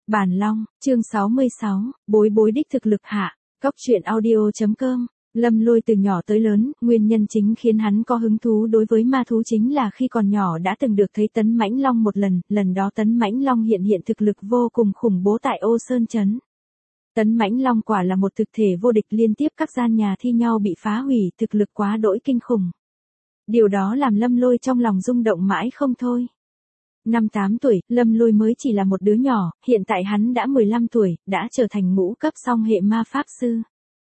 Bản Long, chương 66, bối bối đích thực lực hạ, cóc truyện audio.com. Lâm Lôi từ nhỏ tới lớn, nguyên nhân chính khiến hắn có hứng thú đối với ma thú chính là khi còn nhỏ đã từng được thấy Tấn Mãnh Long một lần, lần đó Tấn Mãnh Long hiện thực lực vô cùng khủng bố tại Ô Sơn Trấn. Tấn Mãnh Long quả là một thực thể vô địch, liên tiếp các gian nhà thi nhau bị phá hủy, thực lực quá đỗi kinh khủng. Điều đó làm Lâm Lôi trong lòng rung động mãi không thôi. Năm 8 tuổi, Lâm Lôi mới chỉ là một đứa nhỏ, hiện tại hắn đã 15 tuổi, đã trở thành ngũ cấp song hệ ma pháp sư.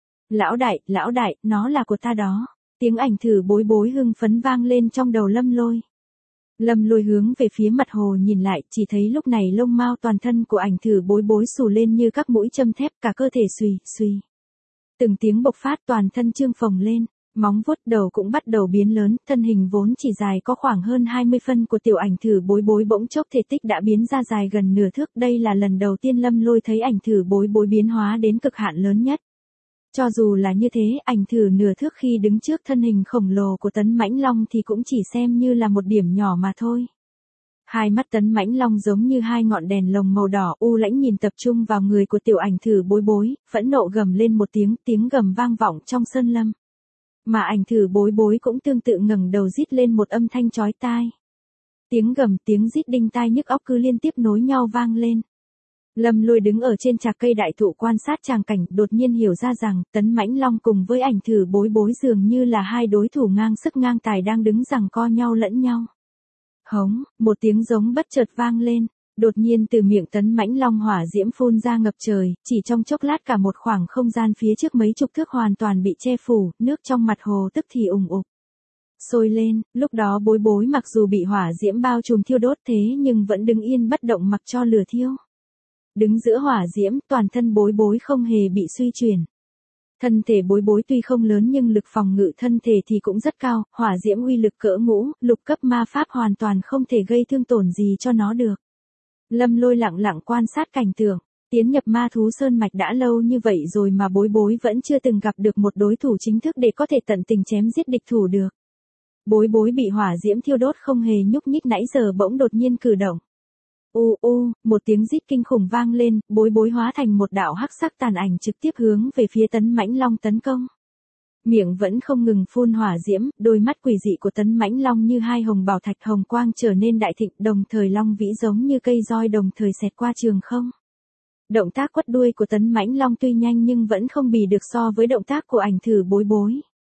Lão đại, nó là của ta đó. Tiếng ảnh thử bối bối hưng phấn vang lên trong đầu Lâm Lôi. Lâm Lôi hướng về phía mặt hồ nhìn lại, chỉ thấy lúc này lông mao toàn thân của ảnh thử bối bối xù lên như các mũi châm thép, cả cơ thể xuy. Từng tiếng bộc phát, toàn thân trương phồng lên. Móng vuốt đầu cũng bắt đầu biến lớn, thân hình vốn chỉ dài có khoảng hơn 20 phân của tiểu ảnh thử bối bối bỗng chốc thể tích đã biến ra dài gần nửa thước. Đây là lần đầu tiên Lâm Lôi thấy ảnh thử bối bối biến hóa đến cực hạn lớn nhất. Cho dù là như thế, ảnh thử nửa thước khi đứng trước thân hình khổng lồ của Tấn Mãnh Long thì cũng chỉ xem như là một điểm nhỏ mà thôi. Hai mắt Tấn Mãnh Long giống như hai ngọn đèn lồng màu đỏ u lãnh nhìn tập trung vào người của tiểu ảnh thử bối bối, phẫn nộ gầm lên một tiếng gầm vang vọng trong sơn lâm. Mà ảnh thử bối bối cũng tương tự ngẩng đầu rít lên một âm thanh chói tai. Tiếng gầm tiếng rít đinh tai nhức óc cứ liên tiếp nối nhau vang lên. Lâm Lôi đứng ở trên trạc cây đại thụ quan sát tràng cảnh, đột nhiên hiểu ra rằng Tấn Mãnh Long cùng với ảnh thử bối bối dường như là hai đối thủ ngang sức ngang tài đang đứng giằng co nhau lẫn nhau. Hống, một tiếng giống bất chợt vang lên. Đột nhiên từ miệng Tấn Mãnh Long hỏa diễm phun ra ngập trời, chỉ trong chốc lát cả một khoảng không gian phía trước mấy chục thước hoàn toàn bị che phủ, nước trong mặt hồ tức thì ùng ục sôi lên. Lúc đó bối bối mặc dù bị hỏa diễm bao trùm thiêu đốt thế nhưng vẫn đứng yên bất động mặc cho lửa thiêu. Đứng giữa hỏa diễm, toàn thân bối bối không hề bị suy chuyển. Thân thể bối bối tuy không lớn nhưng lực phòng ngự thân thể thì cũng rất cao, hỏa diễm uy lực cỡ ngũ, lục cấp ma pháp hoàn toàn không thể gây thương tổn gì cho nó được. Lâm Lôi lặng lặng quan sát cảnh tượng, tiến nhập ma thú sơn mạch đã lâu như vậy rồi mà bối bối vẫn chưa từng gặp được một đối thủ chính thức để có thể tận tình chém giết địch thủ được. Bối bối bị hỏa diễm thiêu đốt không hề nhúc nhích nãy giờ bỗng đột nhiên cử động. Một tiếng rít kinh khủng vang lên, bối bối hóa thành một đạo hắc sắc tàn ảnh trực tiếp hướng về phía Tấn Mãnh Long tấn công. Miệng vẫn không ngừng phun hỏa diễm, đôi mắt quỷ dị của Tấn Mãnh Long như hai hồng bảo thạch hồng quang trở nên đại thịnh, đồng thời long vĩ giống như cây roi đồng thời xẹt qua trường không. Động tác quất đuôi của Tấn Mãnh Long tuy nhanh nhưng vẫn không bì được so với động tác của ảnh thử bối bối.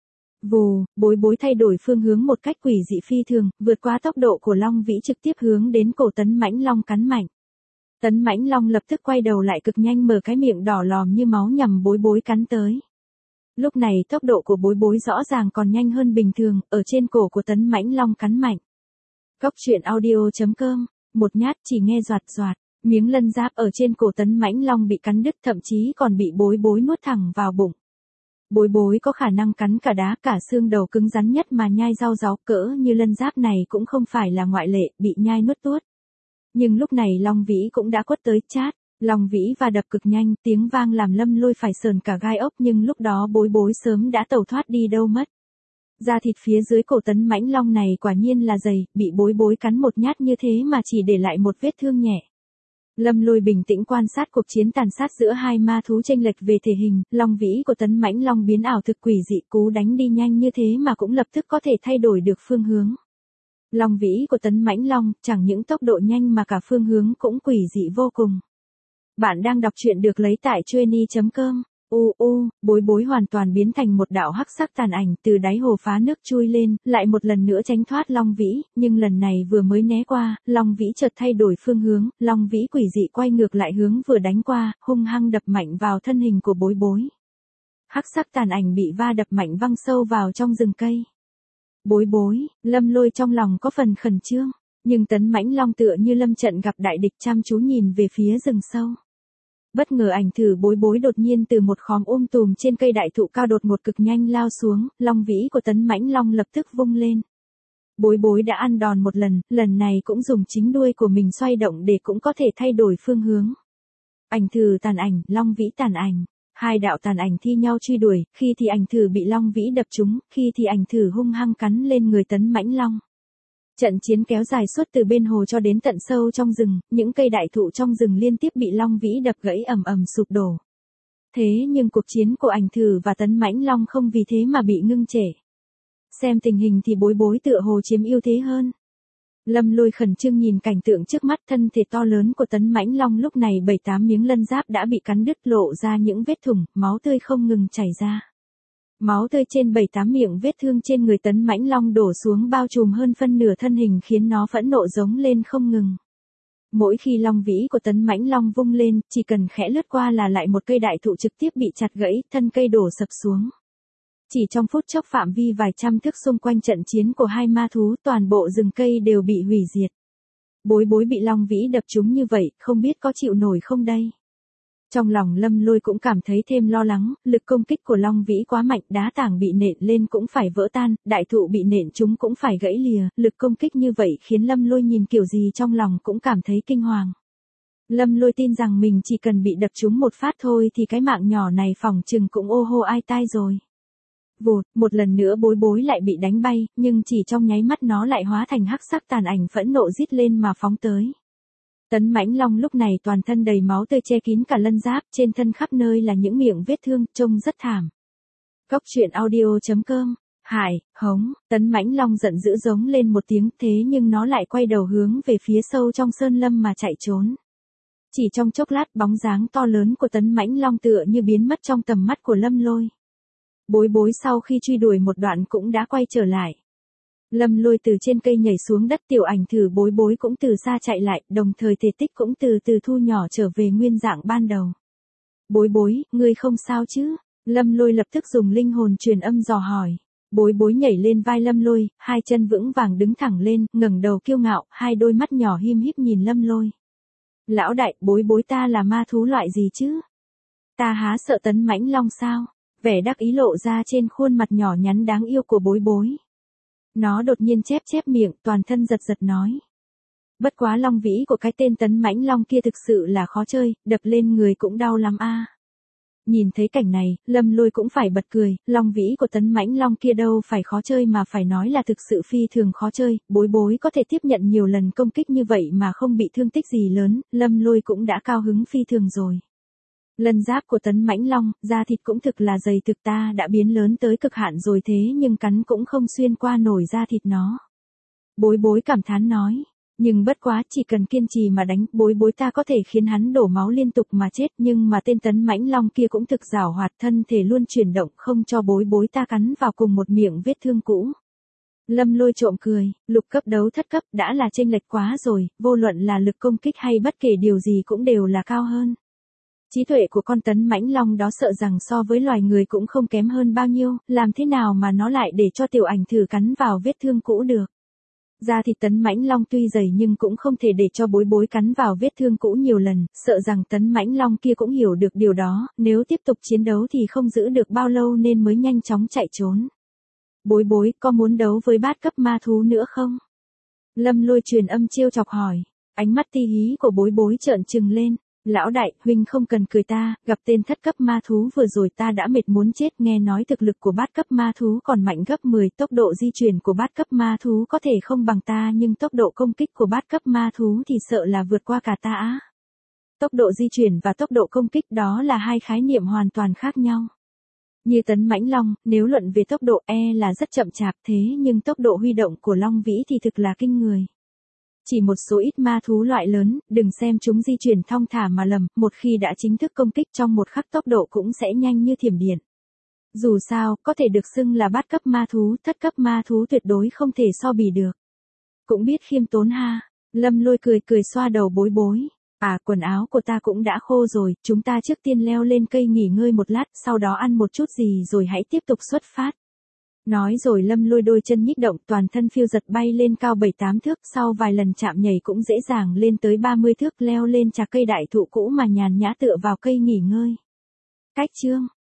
Vù, bối bối thay đổi phương hướng một cách quỷ dị phi thường, vượt qua tốc độ của long vĩ trực tiếp hướng đến cổ Tấn Mãnh Long cắn mạnh. Tấn Mãnh Long lập tức quay đầu lại cực nhanh mở cái miệng đỏ lòm như máu nhằm bối bối cắn tới. Lúc này tốc độ của bối bối rõ ràng còn nhanh hơn bình thường, ở trên cổ của Tấn Mãnh Long cắn mạnh. Cóc truyện audio.com, một nhát chỉ nghe doạt, miếng lân giáp ở trên cổ Tấn Mãnh Long bị cắn đứt, thậm chí còn bị bối bối nuốt thẳng vào bụng. Bối bối có khả năng cắn cả đá cả xương đầu cứng rắn nhất mà nhai rau ráu cỡ như lân giáp này cũng không phải là ngoại lệ, bị nhai nuốt tuốt. Nhưng lúc này long vĩ cũng đã quất tới chát. Long vĩ và đập cực nhanh, tiếng vang làm Lâm Lôi phải sờn cả gai ốc, nhưng lúc đó bối bối sớm đã tẩu thoát đi đâu mất. Da thịt phía dưới cổ Tấn Mãnh Long này quả nhiên là dày, bị bối bối cắn một nhát như thế mà chỉ để lại một vết thương nhẹ. Lâm Lôi bình tĩnh quan sát cuộc chiến tàn sát giữa hai ma thú chênh lệch về thể hình, long vĩ của Tấn Mãnh Long biến ảo thực quỷ dị, cú đánh đi nhanh như thế mà cũng lập tức có thể thay đổi được phương hướng. Long vĩ của Tấn Mãnh Long chẳng những tốc độ nhanh mà cả phương hướng cũng quỷ dị vô cùng. Bạn đang đọc truyện được lấy tại Chueny.com. Bối bối hoàn toàn biến thành một đạo hắc sắc tàn ảnh từ đáy hồ phá nước chui lên, lại một lần nữa tránh thoát long vĩ, nhưng lần này vừa mới né qua, long vĩ chợt thay đổi phương hướng, long vĩ quỷ dị quay ngược lại hướng vừa đánh qua, hung hăng đập mạnh vào thân hình của bối bối. Hắc sắc tàn ảnh bị va đập mạnh văng sâu vào trong rừng cây. Bối, Lâm Lôi trong lòng có phần khẩn trương, nhưng Tấn Mãnh Long tựa như lâm trận gặp đại địch chăm chú nhìn về phía rừng sâu. Bất ngờ ảnh thử bối bối đột nhiên từ một khóm tùm trên cây đại thụ cao đột ngột cực nhanh lao xuống, long vĩ của Tấn Mãnh Long lập tức vung lên. Bối bối đã ăn đòn một lần này cũng dùng chính đuôi của mình xoay động để cũng có thể thay đổi phương hướng. Ảnh thử tàn ảnh, long vĩ tàn ảnh. Hai đạo tàn ảnh thi nhau truy đuổi, khi thì ảnh thử bị long vĩ đập trúng, khi thì ảnh thử hung hăng cắn lên người Tấn Mãnh Long. Trận chiến kéo dài suốt từ bên hồ cho đến tận sâu trong rừng, những cây đại thụ trong rừng liên tiếp bị Long Vĩ đập gãy ầm ầm sụp đổ. Thế nhưng cuộc chiến của Ảnh Thử và Tấn Mãnh Long không vì thế mà bị ngưng trệ. Xem tình hình thì Bối Bối tựa hồ chiếm ưu thế hơn. Lâm Lôi khẩn trương nhìn cảnh tượng trước mắt, thân thể to lớn của Tấn Mãnh Long lúc này 7-8 miếng lân giáp đã bị cắn đứt, lộ ra những vết thủng, máu tươi không ngừng chảy ra. Máu tươi trên 7-8 miệng vết thương trên người Tấn Mãnh Long đổ xuống bao trùm hơn phân nửa thân hình, khiến nó phẫn nộ giống lên không ngừng. Mỗi khi long vĩ của Tấn Mãnh Long vung lên, chỉ cần khẽ lướt qua là lại một cây đại thụ trực tiếp bị chặt gãy, thân cây đổ sập xuống. Chỉ trong phút chốc phạm vi vài trăm thước xung quanh trận chiến của hai ma thú, toàn bộ rừng cây đều bị hủy diệt. Bối Bối bị Long Vĩ đập trúng như vậy, không biết có chịu nổi không đây? Trong lòng Lâm Lôi cũng cảm thấy thêm lo lắng, lực công kích của Long Vĩ quá mạnh, đá tảng bị nện lên cũng phải vỡ tan, đại thụ bị nện trúng cũng phải gãy lìa, lực công kích như vậy khiến Lâm Lôi nhìn kiểu gì trong lòng cũng cảm thấy kinh hoàng. Lâm Lôi tin rằng mình chỉ cần bị đập trúng một phát thôi thì cái mạng nhỏ này phỏng chừng cũng ô hô ai tai rồi. Vụt, một lần nữa Bối Bối lại bị đánh bay, nhưng chỉ trong nháy mắt nó lại hóa thành hắc sắc tàn ảnh phẫn nộ rít lên mà phóng tới. Tấn Mãnh Long lúc này toàn thân đầy máu tươi che kín cả lân giáp, trên thân khắp nơi là những miệng vết thương, trông rất thảm. Cốc truyện audio.com. Hải, hống, Tấn Mãnh Long giận dữ giống lên một tiếng, thế nhưng nó lại quay đầu hướng về phía sâu trong sơn lâm mà chạy trốn. Chỉ trong chốc lát, bóng dáng to lớn của Tấn Mãnh Long tựa như biến mất trong tầm mắt của Lâm Lôi. Bối Bối sau khi truy đuổi một đoạn cũng đã quay trở lại. Lâm Lôi từ trên cây nhảy xuống đất, Tiểu Ảnh Thử Bối Bối cũng từ xa chạy lại, đồng thời thể tích cũng từ từ thu nhỏ trở về nguyên dạng ban đầu. Bối Bối, ngươi không sao chứ? Lâm Lôi lập tức dùng linh hồn truyền âm dò hỏi. Bối Bối nhảy lên vai Lâm Lôi, hai chân vững vàng đứng thẳng lên, ngẩng đầu kiêu ngạo, hai đôi mắt nhỏ him híp nhìn Lâm Lôi. Lão đại, Bối Bối ta là ma thú loại gì chứ? Ta há sợ Tấn Mãnh Long sao? Vẻ đắc ý lộ ra trên khuôn mặt nhỏ nhắn đáng yêu của Bối Bối. Nó đột nhiên chép chép miệng, toàn thân giật giật nói. Bất quá long vĩ của cái tên Tấn Mãnh Long kia thực sự là khó chơi, đập lên người cũng đau lắm a. Nhìn thấy cảnh này, Lâm Lôi cũng phải bật cười, long vĩ của Tấn Mãnh Long kia đâu phải khó chơi mà phải nói là thực sự phi thường khó chơi, Bối Bối có thể tiếp nhận nhiều lần công kích như vậy mà không bị thương tích gì lớn, Lâm Lôi cũng đã cao hứng phi thường rồi. Lân giáp của Tấn Mãnh Long, da thịt cũng thực là dày, thực ta đã biến lớn tới cực hạn rồi, thế nhưng cắn cũng không xuyên qua nổi da thịt nó. Bối Bối cảm thán nói, nhưng bất quá chỉ cần kiên trì mà đánh, Bối Bối ta có thể khiến hắn đổ máu liên tục mà chết, nhưng mà tên Tấn Mãnh Long kia cũng thực giảo hoạt, thân thể luôn chuyển động không cho Bối Bối ta cắn vào cùng một miệng vết thương cũ. Lâm Lôi trộm cười, lục cấp đấu thất cấp đã là chênh lệch quá rồi, vô luận là lực công kích hay bất kể điều gì cũng đều là cao hơn. Trí tuệ của con Tấn Mãnh Long đó sợ rằng so với loài người cũng không kém hơn bao nhiêu, làm thế nào mà nó lại để cho Tiểu Ảnh Thử cắn vào vết thương cũ được. Da thịt Tấn Mãnh Long tuy dày nhưng cũng không thể để cho Bối Bối cắn vào vết thương cũ nhiều lần, sợ rằng Tấn Mãnh Long kia cũng hiểu được điều đó, nếu tiếp tục chiến đấu thì không giữ được bao lâu nên mới nhanh chóng chạy trốn. Bối Bối, có muốn đấu với bát cấp ma thú nữa không? Lâm Lôi truyền âm trêu chọc hỏi, ánh mắt ti hí của Bối Bối trợn trừng lên. Lão đại, huynh không cần cười ta, gặp tên thất cấp ma thú vừa rồi ta đã mệt muốn chết, nghe nói thực lực của bát cấp ma thú còn mạnh gấp 10, tốc độ di chuyển của bát cấp ma thú có thể không bằng ta nhưng tốc độ công kích của bát cấp ma thú thì sợ là vượt qua cả ta á. Tốc độ di chuyển và tốc độ công kích đó là hai khái niệm hoàn toàn khác nhau. Như Tấn Mãnh Long, nếu luận về tốc độ là rất chậm chạp, thế nhưng tốc độ huy động của Long Vĩ thì thực là kinh người. Chỉ một số ít ma thú loại lớn, đừng xem chúng di chuyển thong thả mà lầm, một khi đã chính thức công kích trong một khắc tốc độ cũng sẽ nhanh như thiểm điện. Dù sao, có thể được xưng là bát cấp ma thú, thất cấp ma thú tuyệt đối không thể so bì được. Cũng biết khiêm tốn ha. Lâm Lôi cười cười xoa đầu Bối Bối. À, quần áo của ta cũng đã khô rồi, chúng ta trước tiên leo lên cây nghỉ ngơi một lát, sau đó ăn một chút gì rồi hãy tiếp tục xuất phát. Nói rồi Lâm Lôi đôi chân nhích động, toàn thân phiêu giật bay lên cao 7-8 thước, sau vài lần chạm nhảy cũng dễ dàng lên tới 30 thước, leo lên chạc cây đại thụ cũ mà nhàn nhã tựa vào cây nghỉ ngơi. Cách chương